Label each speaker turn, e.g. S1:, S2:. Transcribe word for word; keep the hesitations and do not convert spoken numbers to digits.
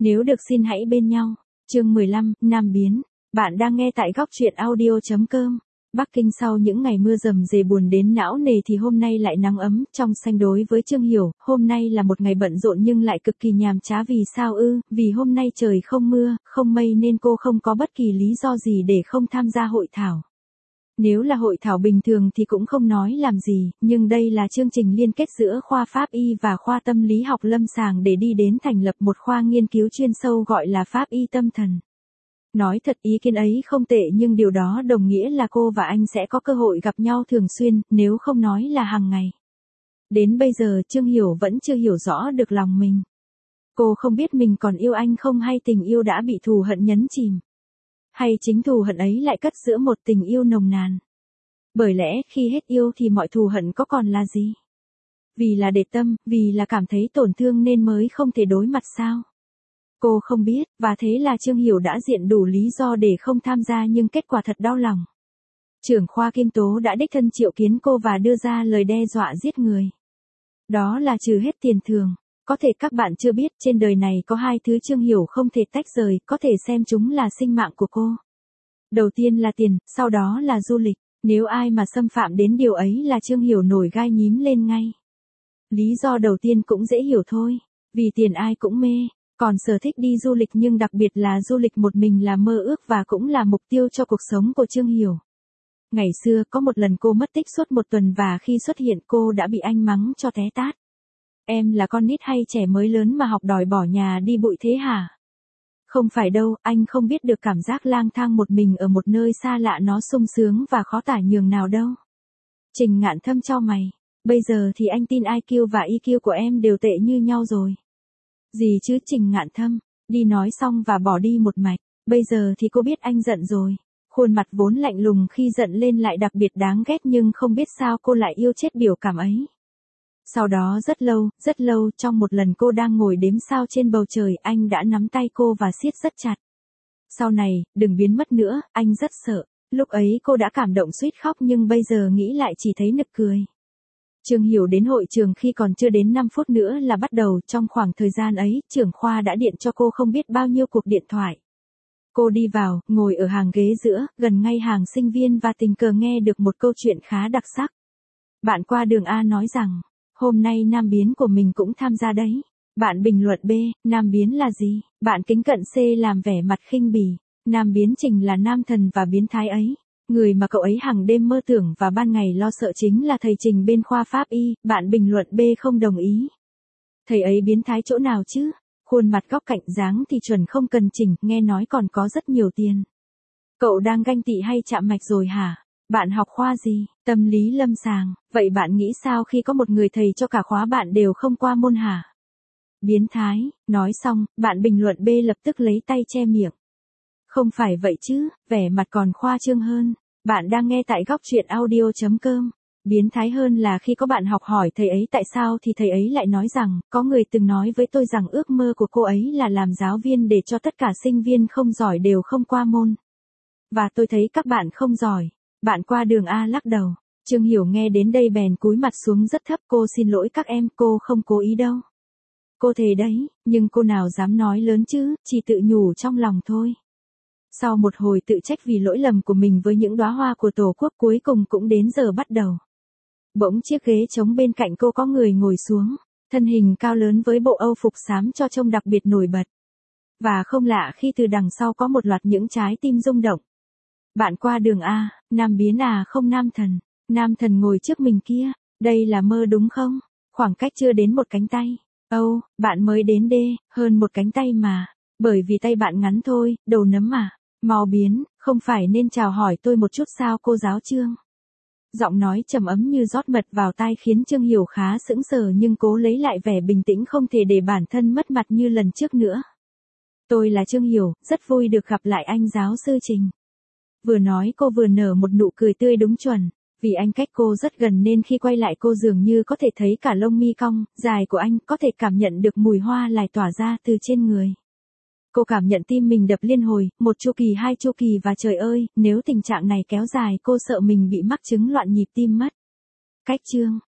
S1: Nếu được xin hãy bên nhau. Chương mười lăm, Nam biến. Bạn đang nghe tại góc truyện audio chấm com. Bắc Kinh sau những ngày mưa rầm rề buồn đến não nề thì hôm nay lại nắng ấm, trong xanh. Đối với Trương Hiểu, hôm nay là một ngày bận rộn nhưng lại cực kỳ nhàm chán. Vì sao ư? Vì hôm nay trời không mưa, không mây nên cô không có bất kỳ lý do gì để không tham gia hội thảo. Nếu là hội thảo bình thường thì cũng không nói làm gì, nhưng đây là chương trình liên kết giữa khoa Pháp y và khoa tâm lý học lâm sàng để đi đến thành lập một khoa nghiên cứu chuyên sâu gọi là Pháp y tâm thần. Nói thật, ý kiến ấy không tệ, nhưng điều đó đồng nghĩa là cô và anh sẽ có cơ hội gặp nhau thường xuyên, nếu không nói là hàng ngày. Đến bây giờ Trương Hiểu vẫn chưa hiểu rõ được lòng mình. Cô không biết mình còn yêu anh không, hay tình yêu đã bị thù hận nhấn chìm. Hay chính thù hận ấy lại cất giữa một tình yêu nồng nàn. Bởi lẽ khi hết yêu thì mọi thù hận có còn là gì? Vì là để tâm, vì là cảm thấy tổn thương nên mới không thể đối mặt sao? Cô không biết, và thế là Trương Hiểu đã diện đủ lý do để không tham gia, nhưng kết quả thật đau lòng. Trưởng khoa Kim Tố đã đích thân triệu kiến cô và đưa ra lời đe dọa giết người. Đó là trừ hết tiền thưởng. Có thể các bạn chưa biết, trên đời này có hai thứ Trương Hiểu không thể tách rời, có thể xem chúng là sinh mạng của cô. Đầu tiên là tiền, sau đó là du lịch. Nếu ai mà xâm phạm đến điều ấy là Trương Hiểu nổi gai nhím lên ngay. Lý do đầu tiên cũng dễ hiểu thôi. Vì tiền ai cũng mê. Còn sở thích đi du lịch, nhưng đặc biệt là du lịch một mình, là mơ ước và cũng là mục tiêu cho cuộc sống của Trương Hiểu. Ngày xưa có một lần cô mất tích suốt một tuần và khi xuất hiện cô đã bị anh mắng cho té tát. Em là con nít hay trẻ mới lớn mà học đòi bỏ nhà đi bụi thế hả? Không phải đâu, anh không biết được cảm giác lang thang một mình ở một nơi xa lạ nó sung sướng và khó tả nhường nào đâu. Trình Ngạn Thâm chau mày. Bây giờ thì anh tin i kiu và i kiu của em đều tệ như nhau rồi. Gì chứ Trình Ngạn Thâm, đi nói xong và bỏ đi một mạch. Bây giờ thì cô biết anh giận rồi. Khuôn mặt vốn lạnh lùng khi giận lên lại đặc biệt đáng ghét, nhưng không biết sao cô lại yêu chết biểu cảm ấy. Sau đó rất lâu, rất lâu, trong một lần cô đang ngồi đếm sao trên bầu trời, anh đã nắm tay cô và siết rất chặt. Sau này, đừng biến mất nữa, anh rất sợ. Lúc ấy cô đã cảm động suýt khóc, nhưng bây giờ nghĩ lại chỉ thấy nực cười. Trương Hiểu đến hội trường khi còn chưa đến năm phút nữa là bắt đầu. Trong khoảng thời gian ấy, trưởng khoa đã điện cho cô không biết bao nhiêu cuộc điện thoại. Cô đi vào, ngồi ở hàng ghế giữa, gần ngay hàng sinh viên và tình cờ nghe được một câu chuyện khá đặc sắc. Bạn qua đường A nói rằng, hôm nay Nam biến của mình cũng tham gia đấy. Bạn bình luận B, Nam biến là gì? Bạn kính cận C làm vẻ mặt khinh bỉ. Nam biến Trình là nam thần và biến thái ấy. Người mà cậu ấy hàng đêm mơ tưởng và ban ngày lo sợ chính là thầy Trình bên khoa Pháp y. Bạn bình luận B không đồng ý. Thầy ấy biến thái chỗ nào chứ? Khuôn mặt góc cạnh dáng thì chuẩn không cần chỉnh, nghe nói còn có rất nhiều tiền. Cậu đang ganh tị hay chạm mạch rồi hả? Bạn học khoa gì? Tâm lý lâm sàng. Vậy bạn nghĩ sao khi có một người thầy cho cả khóa bạn đều không qua môn hả? Biến thái. Nói xong, bạn bình luận B lập tức lấy tay che miệng. Không phải vậy chứ, vẻ mặt còn khoa trương hơn. Bạn đang nghe tại góc truyện audio chấm com. Biến thái hơn là khi có bạn học hỏi thầy ấy tại sao thì thầy ấy lại nói rằng, có người từng nói với tôi rằng ước mơ của cô ấy là làm giáo viên để cho tất cả sinh viên không giỏi đều không qua môn. Và tôi thấy các bạn không giỏi. Bạn qua đường A lắc đầu. Trương Hiểu nghe đến đây bèn cúi mặt xuống rất thấp. Cô xin lỗi các em, cô không cố ý đâu. Cô thề đấy, nhưng cô nào dám nói lớn chứ, chỉ tự nhủ trong lòng thôi. Sau một hồi tự trách vì lỗi lầm của mình với những đóa hoa của Tổ quốc, cuối cùng cũng đến giờ bắt đầu. Bỗng chiếc ghế trống bên cạnh cô có người ngồi xuống, thân hình cao lớn với bộ âu phục xám cho trông đặc biệt nổi bật. Và không lạ khi từ đằng sau có một loạt những trái tim rung động. Bạn qua đường A, Nam biến à, không nam thần. Nam thần ngồi trước mình kia, đây là mơ đúng không? Khoảng cách chưa đến một cánh tay. Âu, oh, bạn mới đến D, hơn một cánh tay mà. Bởi vì tay bạn ngắn thôi, đầu nấm mà. Mau biến, không phải nên chào hỏi tôi một chút sao cô giáo Trương? Giọng nói trầm ấm như rót mật vào tai khiến Trương Hiểu khá sững sờ, nhưng cố lấy lại vẻ bình tĩnh, không thể để bản thân mất mặt như lần trước nữa. Tôi là Trương Hiểu, rất vui được gặp lại anh giáo sư Trình. Vừa nói cô vừa nở một nụ cười tươi đúng chuẩn. Vì anh cách cô rất gần nên khi quay lại cô dường như có thể thấy cả lông mi cong, dài của anh, có thể cảm nhận được mùi hoa lại tỏa ra từ trên người. Cô cảm nhận tim mình đập liên hồi, một chu kỳ, hai chu kỳ, và trời ơi, nếu tình trạng này kéo dài cô sợ mình bị mắc chứng loạn nhịp tim mất. Cách Trương,